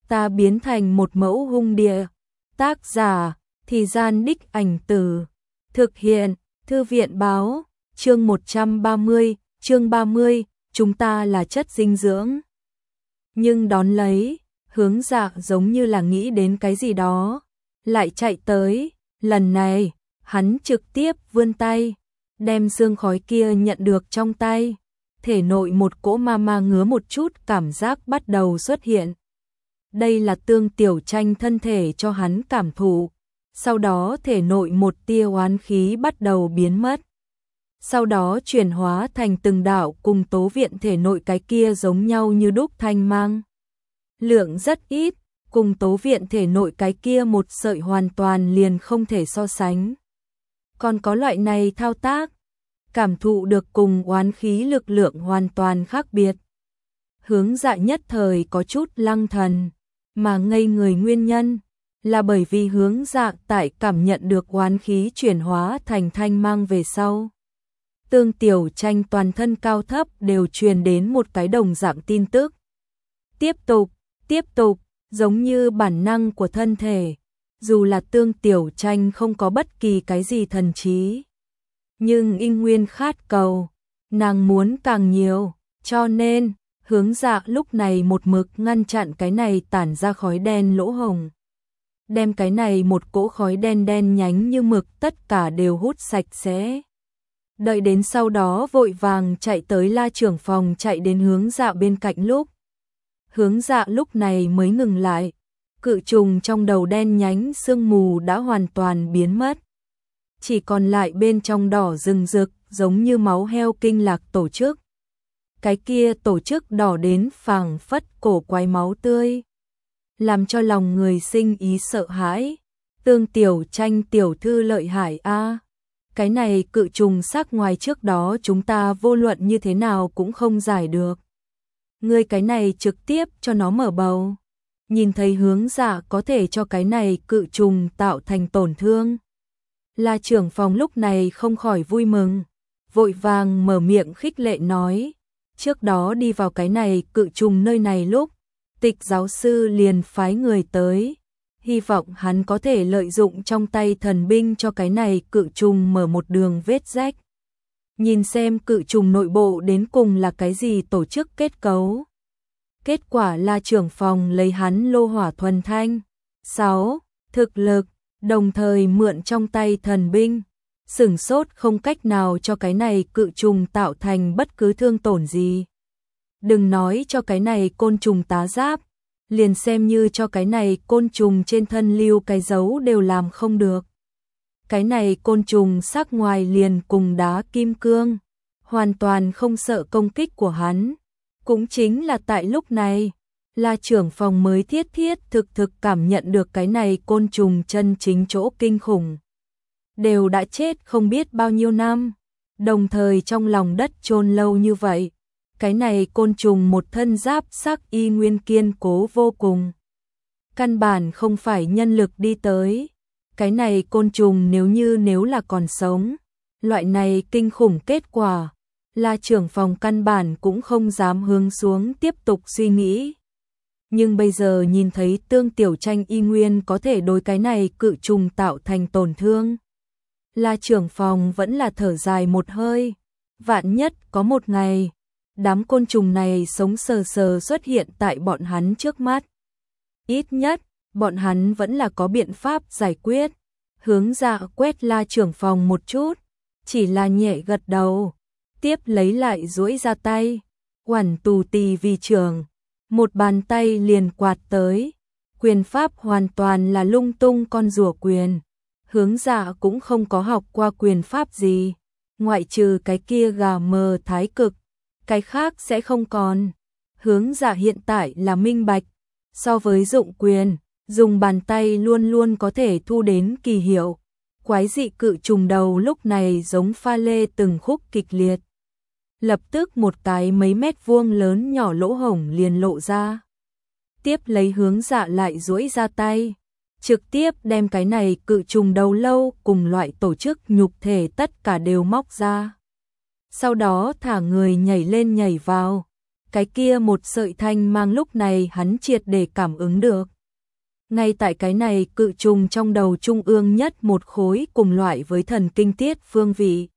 ta biến thành một mẫu hung địa. Tác giả, Thì Gian Đích Ảnh Từ. Thực hiện, Thư viện báo, chương 130, chương 30, chúng ta là chất dinh dưỡng. Nhưng đón lấy, Hướng Dạ giống như là nghĩ đến cái gì đó, lại chạy tới, lần này, hắn trực tiếp vươn tay, đem xương khói kia nhận được trong tay. Thể nội một cỗ ma ngứa một chút cảm giác bắt đầu xuất hiện. Đây là Tương Tiểu Tranh thân thể cho hắn cảm thụ. Sau đó thể nội một tia oán khí bắt đầu biến mất. Sau đó chuyển hóa thành từng đạo cùng Tố Viện thể nội cái kia giống nhau như đúc thanh mang. Lượng rất ít, cùng Tố Viện thể nội cái kia một sợi hoàn toàn liền không thể so sánh. Còn có loại này thao tác, cảm thụ được cùng oán khí lực lượng hoàn toàn khác biệt. Hướng Dạ nhất thời có chút lăng thần, mà ngây người nguyên nhân là bởi vì Hướng Dạ tại cảm nhận được oán khí chuyển hóa thành thanh mang về sau. Tương Tiểu Tranh toàn thân cao thấp đều truyền đến một cái đồng dạng tin tức. Tiếp tục, giống như bản năng của thân thể, dù là Tương Tiểu Tranh không có bất kỳ cái gì thần trí. Nhưng y nguyên khát cầu, nàng muốn càng nhiều, cho nên, Hướng Dạ lúc này một mực ngăn chặn cái này tản ra khói đen lỗ hổng. Đem cái này một cỗ khói đen đen nhánh như mực tất cả đều hút sạch sẽ. Đợi đến sau đó vội vàng chạy tới La trưởng phòng chạy đến Hướng Dạ bên cạnh lúc. Hướng Dạ lúc này mới ngừng lại, cự trùng trong đầu đen nhánh sương mù đã hoàn toàn biến mất. Chỉ còn lại bên trong đỏ rừng rực giống như máu heo kinh lạc tổ chức. Cái kia tổ chức đỏ đến phảng phất cổ quái máu tươi, làm cho lòng người sinh ý sợ hãi. Tương Tiểu Tranh tiểu thư lợi hại a. Cái này cự trùng sắc ngoài trước đó chúng ta vô luận như thế nào cũng không giải được. Ngươi cái này trực tiếp cho nó mở bầu. Nhìn thấy Hướng Dạ có thể cho cái này cự trùng tạo thành tổn thương. La trưởng phòng lúc này không khỏi vui mừng, vội vàng mở miệng khích lệ nói. Trước đó đi vào cái này cự trùng nơi này lúc, Tịch giáo sư liền phái người tới, hy vọng hắn có thể lợi dụng trong tay thần binh cho cái này cự trùng mở một đường vết rách. Nhìn xem cự trùng nội bộ đến cùng là cái gì tổ chức kết cấu. Kết quả là trưởng phòng lấy hắn lô hỏa thuần thanh. 6. Thực lực, đồng thời mượn trong tay thần binh. Sửng sốt không cách nào cho cái này cự trùng tạo thành bất cứ thương tổn gì. Đừng nói cho cái này côn trùng tá giáp, liền xem như cho cái này côn trùng trên thân lưu cái dấu đều làm không được. Cái này côn trùng sắc ngoài liền cùng đá kim cương, hoàn toàn không sợ công kích của hắn. Cũng chính là tại lúc này, La trưởng phòng mới thiết thực cảm nhận được cái này côn trùng chân chính chỗ kinh khủng. Đều đã chết không biết bao nhiêu năm, đồng thời trong lòng đất chôn lâu như vậy. Cái này côn trùng một thân giáp sắc y nguyên kiên cố vô cùng. Căn bản không phải nhân lực đi tới. Cái này côn trùng nếu là còn sống, loại này kinh khủng kết quả, La trưởng phòng căn bản cũng không dám hướng xuống tiếp tục suy nghĩ. Nhưng bây giờ nhìn thấy Tương Tiểu Tranh y nguyên có thể đối cái này cự trùng tạo thành tổn thương. La trưởng phòng vẫn là thở dài một hơi, vạn nhất có một ngày, đám côn trùng này sống sờ sờ xuất hiện tại bọn hắn trước mắt. Ít nhất, bọn hắn vẫn là có biện pháp giải quyết. Hướng Dạ quét La trưởng phòng một chút, chỉ là nhẹ gật đầu, tiếp lấy lại duỗi ra tay, Quản Tù Tì vì trưởng, một bàn tay liền quạt tới, quyền pháp hoàn toàn là lung tung con rùa quyền. Hướng Dạ cũng không có học qua quyền pháp gì, ngoại trừ cái kia gà mờ thái cực, cái khác sẽ không còn. Hướng Dạ hiện tại là minh bạch, so với dụng quyền, dùng bàn tay luôn luôn có thể thu đến kỳ hiệu. Quái dị cự trùng đầu lúc này giống pha lê từng khúc kịch liệt. Lập tức một cái mấy mét vuông lớn nhỏ lỗ hổng liền lộ ra. Tiếp lấy Hướng Dạ lại duỗi ra tay, trực tiếp đem cái này cự trùng đầu lâu cùng loại tổ chức nhục thể tất cả đều móc ra. Sau đó thả người nhảy lên nhảy vào. Cái kia một sợi thanh mang lúc này hắn triệt để cảm ứng được. Ngay tại cái này cự trùng trong đầu trung ương nhất một khối cùng loại với thần kinh tiết phương vị.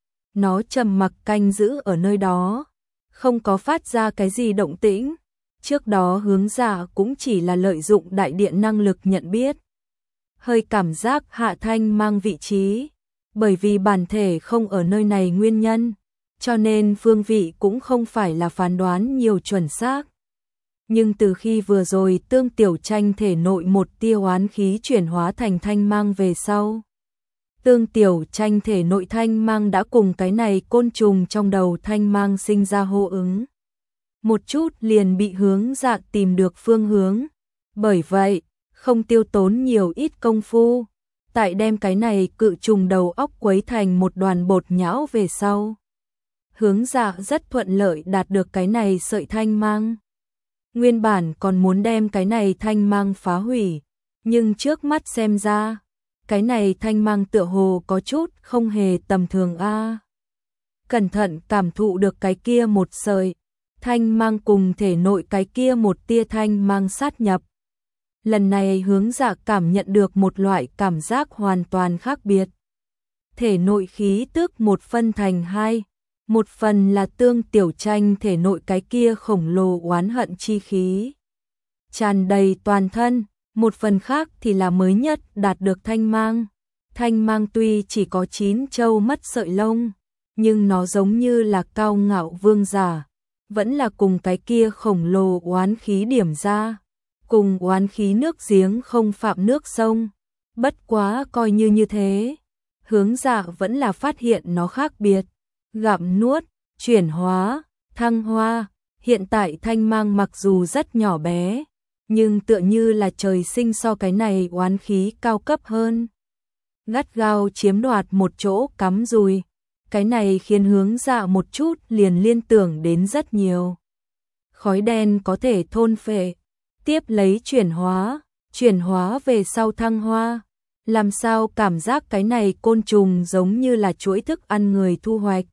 Nó trầm mặc canh giữ ở nơi đó, không có phát ra cái gì động tĩnh. Trước đó Hướng Dạ cũng chỉ là lợi dụng đại điện năng lực nhận biết. Hơi cảm giác hạ thanh mang vị trí, bởi vì bản thể không ở nơi này nguyên nhân, cho nên phương vị cũng không phải là phán đoán nhiều chuẩn xác. Nhưng từ khi vừa rồi Tương Tiểu Tranh thể nội một tia oán khí chuyển hóa thành thanh mang về sau, Tương Tiểu Tranh thể nội thanh mang đã cùng cái này côn trùng trong đầu thanh mang sinh ra hô ứng. Một chút liền bị Hướng Dạ tìm được phương hướng. Bởi vậy, không tiêu tốn nhiều ít công phu, tại đem cái này cự trùng đầu óc quấy thành một đoàn bột nhão về sau. Hướng Dạ rất thuận lợi đạt được cái này sợi thanh mang. Nguyên bản còn muốn đem cái này thanh mang phá hủy, nhưng trước mắt xem ra, cái này thanh mang tựa hồ có chút không hề tầm thường a. Cẩn thận cảm thụ được cái kia một sợi thanh mang cùng thể nội cái kia một tia thanh mang sát nhập. Lần này Hướng Dạ cảm nhận được một loại cảm giác hoàn toàn khác biệt. Thể nội khí tức một phân thành hai, một phần là Tương Tiểu Tranh thể nội cái kia khổng lồ oán hận chi khí, tràn đầy toàn thân, một phần khác thì là mới nhất đạt được thanh mang. Thanh mang tuy chỉ có 9 châu mất sợi lông, nhưng nó giống như là cao ngạo vương giả, vẫn là cùng cái kia khổng lồ oán khí điểm ra, cùng oán khí nước giếng không phạm nước sông. Bất quá coi như thế, Hướng Dạ vẫn là phát hiện nó khác biệt. Gặm nuốt, chuyển hóa, thăng hoa, hiện tại thanh mang mặc dù rất nhỏ bé, nhưng tựa như là trời sinh so cái này oán khí cao cấp hơn. Gắt gao chiếm đoạt một chỗ cắm rùi, cái này khiến Hướng Dạ một chút liền liên tưởng đến rất nhiều. Khói đen có thể thôn phệ, tiếp lấy chuyển hóa về sau thăng hoa. Làm sao cảm giác cái này côn trùng giống như là chuỗi thức ăn người thu hoạch.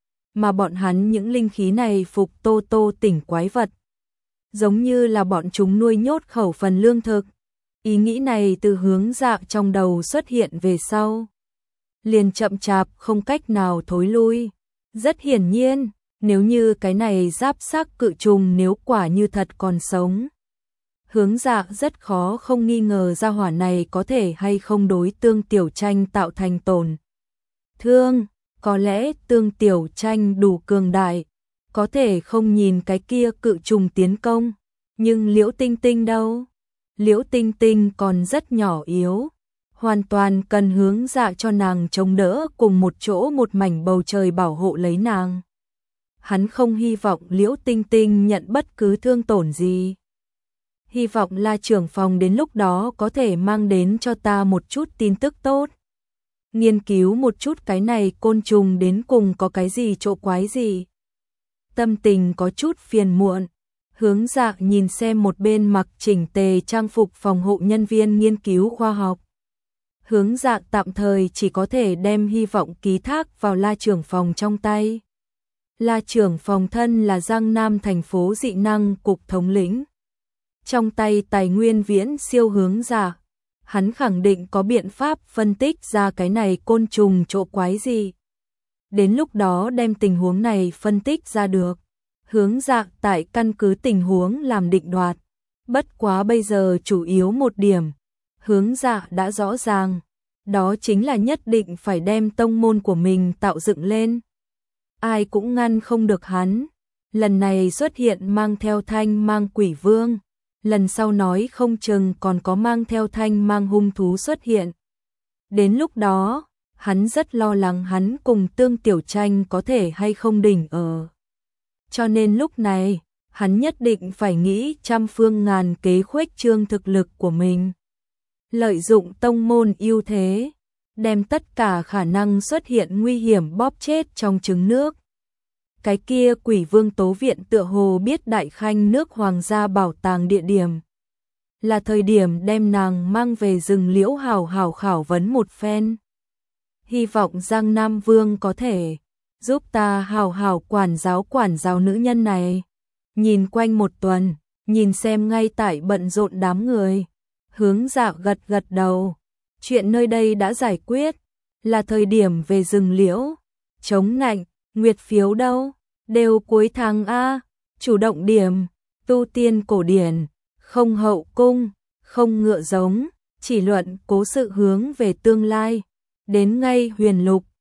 Mà bọn hắn những linh khí này phục tô tỉnh quái vật. Giống như là bọn chúng nuôi nhốt khẩu phần lương thực. Ý nghĩ này từ Hướng Dạ trong đầu xuất hiện về sau. Liền chậm chạp không cách nào thối lui. Rất hiển nhiên, nếu như cái này giáp xác cự trùng nếu quả như thật còn sống. Hướng Dạ rất khó không nghi ngờ ra hỏa này có thể hay không đối Tương Tiểu Tranh tạo thành tổn thương. Có lẽ Tương Tiểu Tranh đủ cường đại, có thể không nhìn cái kia cự trùng tiến công, nhưng Liễu Tinh Tinh đâu? Liễu Tinh Tinh còn rất nhỏ yếu, hoàn toàn cần Hướng Dạ cho nàng chống đỡ cùng một chỗ một mảnh bầu trời bảo hộ lấy nàng. Hắn không hy vọng Liễu Tinh Tinh nhận bất cứ thương tổn gì. Hy vọng La trưởng phòng đến lúc đó có thể mang đến cho ta một chút tin tức tốt. Nghiên cứu một chút cái này côn trùng đến cùng có cái gì chỗ quái gì. Tâm tình có chút phiền muộn, Hướng Dạ nhìn xem một bên mặc chỉnh tề trang phục phòng hộ nhân viên nghiên cứu khoa học. Hướng Dạ tạm thời chỉ có thể đem hy vọng ký thác vào La trưởng phòng trong tay. La trưởng phòng thân là Giang Nam thành phố dị năng cục thống lĩnh. Trong tay tài nguyên viễn siêu Hướng Dạ. Hắn khẳng định có biện pháp phân tích ra cái này côn trùng chỗ quái gì. Đến lúc đó đem tình huống này phân tích ra được. Hướng Dạ tại căn cứ tình huống làm định đoạt. Bất quá bây giờ chủ yếu một điểm. Hướng Dạ đã rõ ràng. Đó chính là nhất định phải đem tông môn của mình tạo dựng lên. Ai cũng ngăn không được hắn. Lần này xuất hiện mang theo thanh mang quỷ vương. Lần sau nói không chừng còn có mang theo thanh mang hung thú xuất hiện. Đến lúc đó, hắn rất lo lắng hắn cùng Tương Tiểu Tranh có thể hay không đỉnh ở. Cho nên lúc này, hắn nhất định phải nghĩ trăm phương ngàn kế khuếch trương thực lực của mình. Lợi dụng tông môn ưu thế, đem tất cả khả năng xuất hiện nguy hiểm bóp chết trong trứng nước. Cái kia quỷ vương tố viện tựa hồ biết đại khanh nước hoàng gia bảo tàng địa điểm. Là thời điểm đem nàng mang về rừng liễu hảo hảo khảo vấn một phen. Hy vọng Giang Nam Vương có thể giúp ta hảo hảo quản giáo nữ nhân này. nhìn quanh một tuần, nhìn xem ngay tại bận rộn đám người. Hướng Dạ gật gật đầu, chuyện nơi đây đã giải quyết, là thời điểm về rừng liễu. Chống nạnh, nguyệt phiếu đâu? Đều cuối tháng A, chủ động điểm, tu tiên cổ điển, không hậu cung, không ngựa giống, chỉ luận cố sự hướng về tương lai. Đến ngay huyền lục,